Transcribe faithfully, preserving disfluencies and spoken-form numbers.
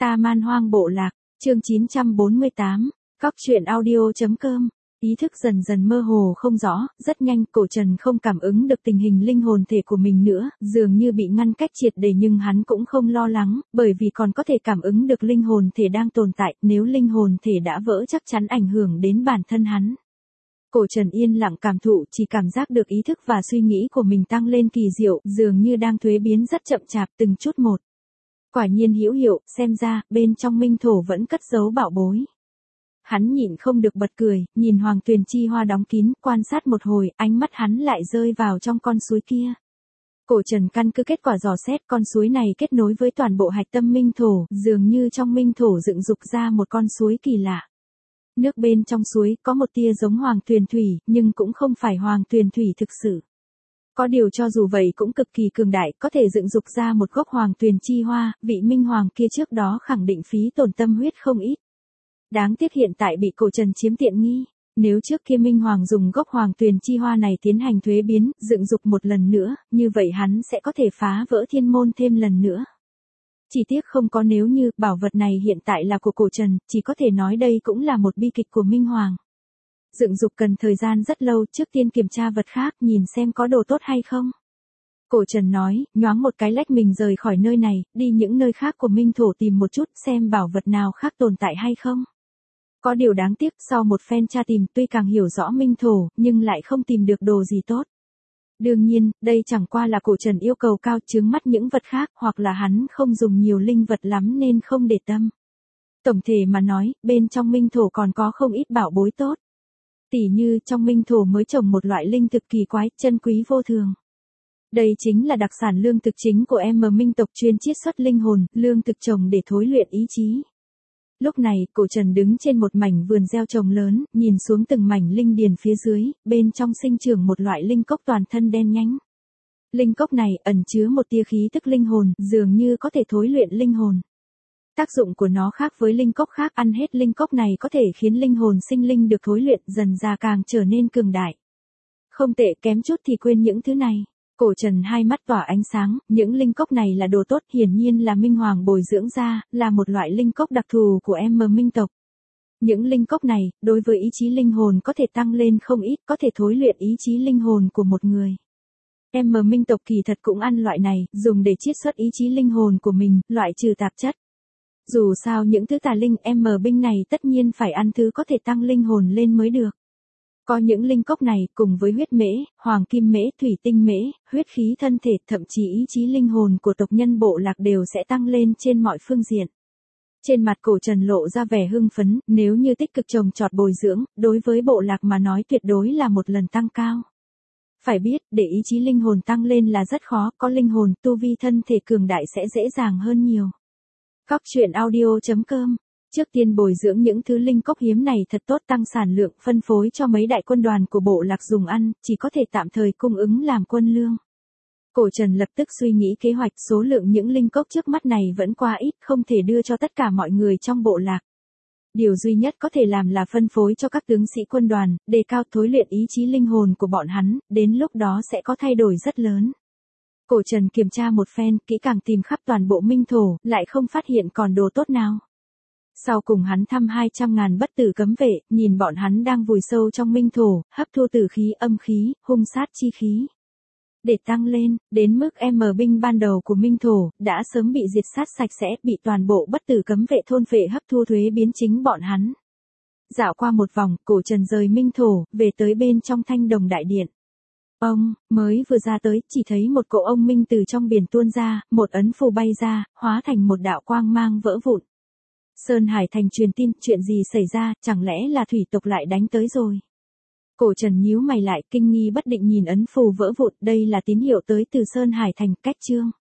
Ta Man Hoang Bộ Lạc, chương chín trăm bốn mươi tám, Cóc truyện audio.com. Ý thức dần dần mơ hồ không rõ, rất nhanh Cổ Trần không cảm ứng được tình hình linh hồn thể của mình nữa, dường như bị ngăn cách triệt để, nhưng hắn cũng không lo lắng, bởi vì còn có thể cảm ứng được linh hồn thể đang tồn tại, nếu linh hồn thể đã vỡ chắc chắn ảnh hưởng đến bản thân hắn. Cổ Trần yên lặng cảm thụ, chỉ cảm giác được ý thức và suy nghĩ của mình tăng lên kỳ diệu, dường như đang thuế biến rất chậm chạp từng chút một. Quả nhiên hữu hiệu, xem ra, bên trong minh thổ vẫn cất giấu bảo bối. Hắn nhịn không được bật cười, nhìn Hoàng Tuyền Chi Hoa đóng kín, quan sát một hồi, ánh mắt hắn lại rơi vào trong con suối kia. Cổ Trần căn cứ kết quả dò xét, con suối này kết nối với toàn bộ hạch tâm minh thổ, dường như trong minh thổ dựng dục ra một con suối kỳ lạ. Nước bên trong suối có một tia giống Hoàng Tuyền Thủy, nhưng cũng không phải Hoàng Tuyền Thủy thực sự. Có điều cho dù vậy cũng cực kỳ cường đại, có thể dựng dục ra một gốc Hoàng Tuyền Chi Hoa, vị minh hoàng kia trước đó khẳng định phí tổn tâm huyết không ít. Đáng tiếc hiện tại bị Cổ Trần chiếm tiện nghi. Nếu trước kia minh hoàng dùng gốc Hoàng Tuyền Chi Hoa này tiến hành thuế biến, dựng dục một lần nữa, như vậy hắn sẽ có thể phá vỡ thiên môn thêm lần nữa. Chỉ tiếc không có nếu như, bảo vật này hiện tại là của Cổ Trần, chỉ có thể nói đây cũng là một bi kịch của minh hoàng. Dựng dục cần thời gian rất lâu, trước tiên kiểm tra vật khác, nhìn xem có đồ tốt hay không. Cổ Trần nói, nhoáng một cái lách mình rời khỏi nơi này, đi những nơi khác của minh thổ tìm một chút, xem bảo vật nào khác tồn tại hay không. Có điều đáng tiếc, sau một phen tra tìm, tuy càng hiểu rõ minh thổ, nhưng lại không tìm được đồ gì tốt. Đương nhiên, đây chẳng qua là Cổ Trần yêu cầu cao, chướng mắt những vật khác, hoặc là hắn không dùng nhiều linh vật lắm nên không để tâm. Tổng thể mà nói, bên trong minh thổ còn có không ít bảo bối tốt. Tỉ như trong minh thổ mới trồng một loại linh thực kỳ quái, chân quý vô thường. Đây chính là đặc sản lương thực chính của em minh tộc, chuyên chiết xuất linh hồn, lương thực trồng để thối luyện ý chí. Lúc này, Cổ Trần đứng trên một mảnh vườn gieo trồng lớn, nhìn xuống từng mảnh linh điền phía dưới, bên trong sinh trưởng một loại linh cốc toàn thân đen nhánh. Linh cốc này ẩn chứa một tia khí tức linh hồn, dường như có thể thối luyện linh hồn. Tác dụng của nó khác với linh cốc khác, ăn hết linh cốc này có thể khiến linh hồn sinh linh được thối luyện, dần ra càng trở nên cường đại. Không tệ, kém chút thì quên những thứ này. Cổ Trần hai mắt tỏa ánh sáng, những linh cốc này là đồ tốt, hiển nhiên là minh hoàng bồi dưỡng ra, là một loại linh cốc đặc thù của em minh tộc. Những linh cốc này, đối với ý chí linh hồn có thể tăng lên không ít, có thể thối luyện ý chí linh hồn của một người. Em minh tộc kỳ thật cũng ăn loại này, dùng để chiết xuất ý chí linh hồn của mình, loại trừ tạp chất. Dù sao những thứ tà linh em binh này tất nhiên phải ăn thứ có thể tăng linh hồn lên mới được. Có những linh cốc này, cùng với huyết mễ, hoàng kim mễ, thủy tinh mễ, huyết khí thân thể, thậm chí ý chí linh hồn của tộc nhân bộ lạc đều sẽ tăng lên trên mọi phương diện. Trên mặt Cổ Trần lộ ra vẻ hưng phấn, nếu như tích cực trồng trọt bồi dưỡng, đối với bộ lạc mà nói tuyệt đối là một lần tăng cao. Phải biết, để ý chí linh hồn tăng lên là rất khó, có linh hồn, tu vi thân thể cường đại sẽ dễ dàng hơn nhiều. Cóc truyện audio.com. Trước tiên bồi dưỡng những thứ linh cốc hiếm này thật tốt, tăng sản lượng, phân phối cho mấy đại quân đoàn của bộ lạc dùng ăn, chỉ có thể tạm thời cung ứng làm quân lương. Cổ Trần lập tức suy nghĩ kế hoạch, số lượng những linh cốc trước mắt này vẫn quá ít, không thể đưa cho tất cả mọi người trong bộ lạc. Điều duy nhất có thể làm là phân phối cho các tướng sĩ quân đoàn, đề cao thối luyện ý chí linh hồn của bọn hắn, đến lúc đó sẽ có thay đổi rất lớn. Cổ Trần kiểm tra một phen, kỹ càng tìm khắp toàn bộ minh thổ, lại không phát hiện còn đồ tốt nào. Sau cùng hắn thăm hai trăm ngàn bất tử cấm vệ, nhìn bọn hắn đang vùi sâu trong minh thổ, hấp thu tử khí, âm khí, hung sát chi khí. Để tăng lên, đến mức em binh ban đầu của minh thổ, đã sớm bị diệt sát sạch sẽ, bị toàn bộ bất tử cấm vệ thôn phệ hấp thu thuế biến chính bọn hắn. Dạo qua một vòng, Cổ Trần rời minh thổ, về tới bên trong thanh đồng đại điện. Ông, mới vừa ra tới, chỉ thấy một cỗ ông minh từ trong biển tuôn ra, một ấn phù bay ra, hóa thành một đạo quang mang vỡ vụn. Sơn Hải Thành truyền tin, chuyện gì xảy ra, chẳng lẽ là thủy tộc lại đánh tới rồi. Cổ Trần nhíu mày lại, kinh nghi bất định nhìn ấn phù vỡ vụn, đây là tín hiệu tới từ Sơn Hải Thành, cách chương.